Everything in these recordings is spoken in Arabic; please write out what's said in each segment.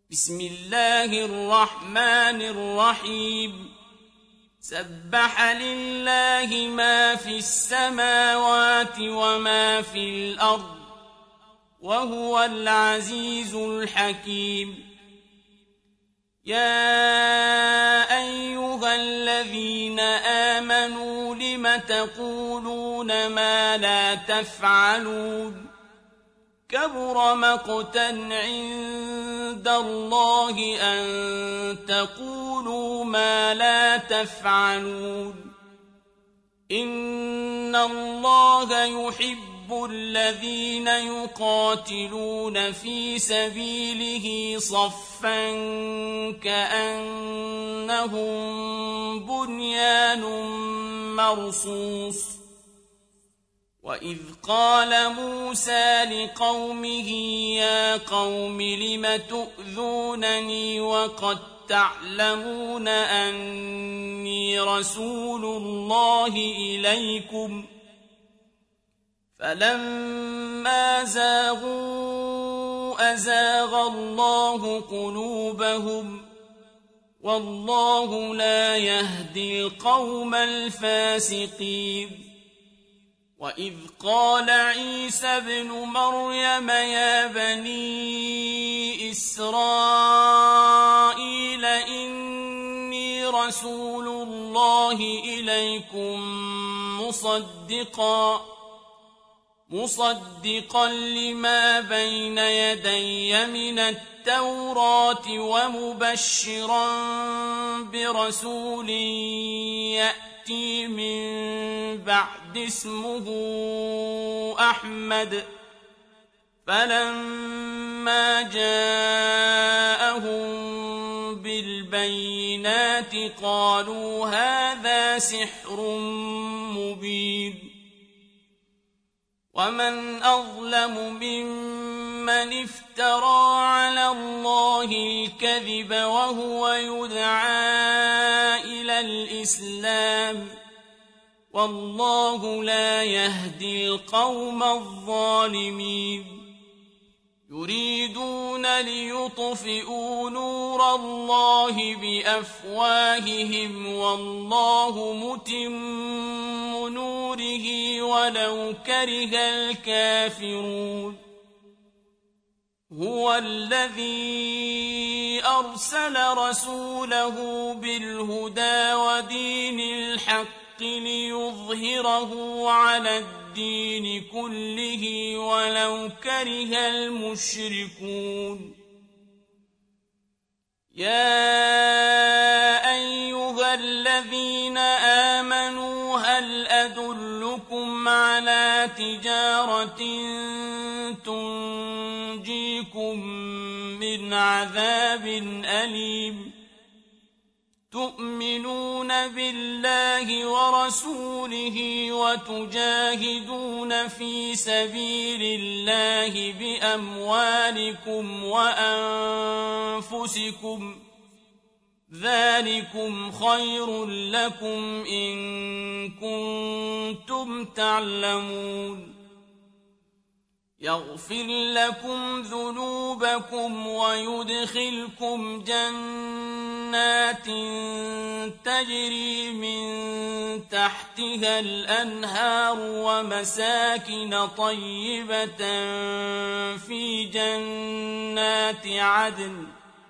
بسم الله الرحمن الرحيم سبح لله ما في السماوات وما في الأرض وهو العزيز الحكيم يا أيها الذين آمنوا لم تقولون ما لا تفعلون كبر مقتا عند الله أن تقولوا ما لا تفعلون إن الله يحب الذين يقاتلون في سبيله صفا كأنهم بنيان مرصوص وإذ قال موسى لقومه يا قوم لم تؤذونني وقد تعلمون أني رسول الله إليكم فلما زاغوا أزاغ الله قلوبهم والله لا يهدي القوم الفاسقين وإذ قال عيسى ابن مريم يا بني إسرائيل إني رسول الله إليكم مصدقا لما بين يدي من التوراة ومبشرا برسول يأتي من بعد اسمه أحمد فلما جاءهم بالبينات قالوا هذا سحر مبين ومن أظلم ممن افترى على الله الكذب وهو يدعى إلى الإسلام والله لا يهدي القوم الظالمين يريدون ليطفئوا نور الله بأفواههم والله متم نوره ولو كره الكافرون هو الذي أرسل رسوله بالهدى ودين الحق ليظهره على الدين كله ولو كره المشركون يا أيها الذين آمنوا هل أدلكم على تجارة تنجيكم من عذاب أليم تؤمنون بالله ورسوله وتجاهدون في سبيل الله بأموالكم وأنفسكم ذلكم خير لكم إن كنتم تعلمون يغفر لكم ذنوبكم ويدخلكم جنات تجري من تحتها الأنهار ومساكن طيبة في جنات عدن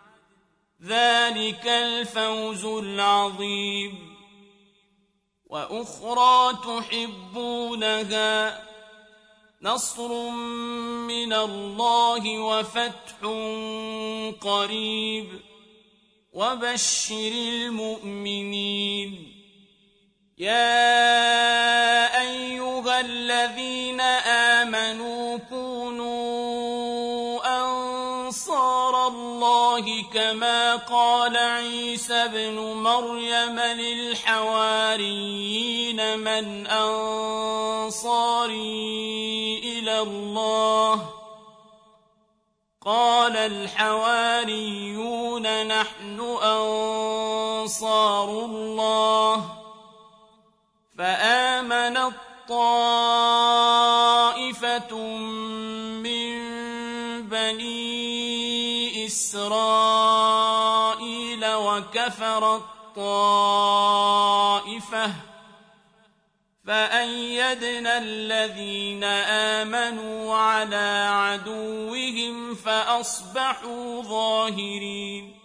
ذلك الفوز العظيم وأخرى تحبونها نصر من الله وفتح قريب وبشر المؤمنين يا أيها الذين آمنوا كونوا أنصار الله كما قال عيسى ابن مريم للحواريين من أنصاري إلى الله قال الحواريون نحن أنصار الله فآمنت طائفة من بني إسرائيل إسرائيل وكفرت طائفة فأيدنا الذين آمنوا على عدوهم فأصبحوا ظاهرين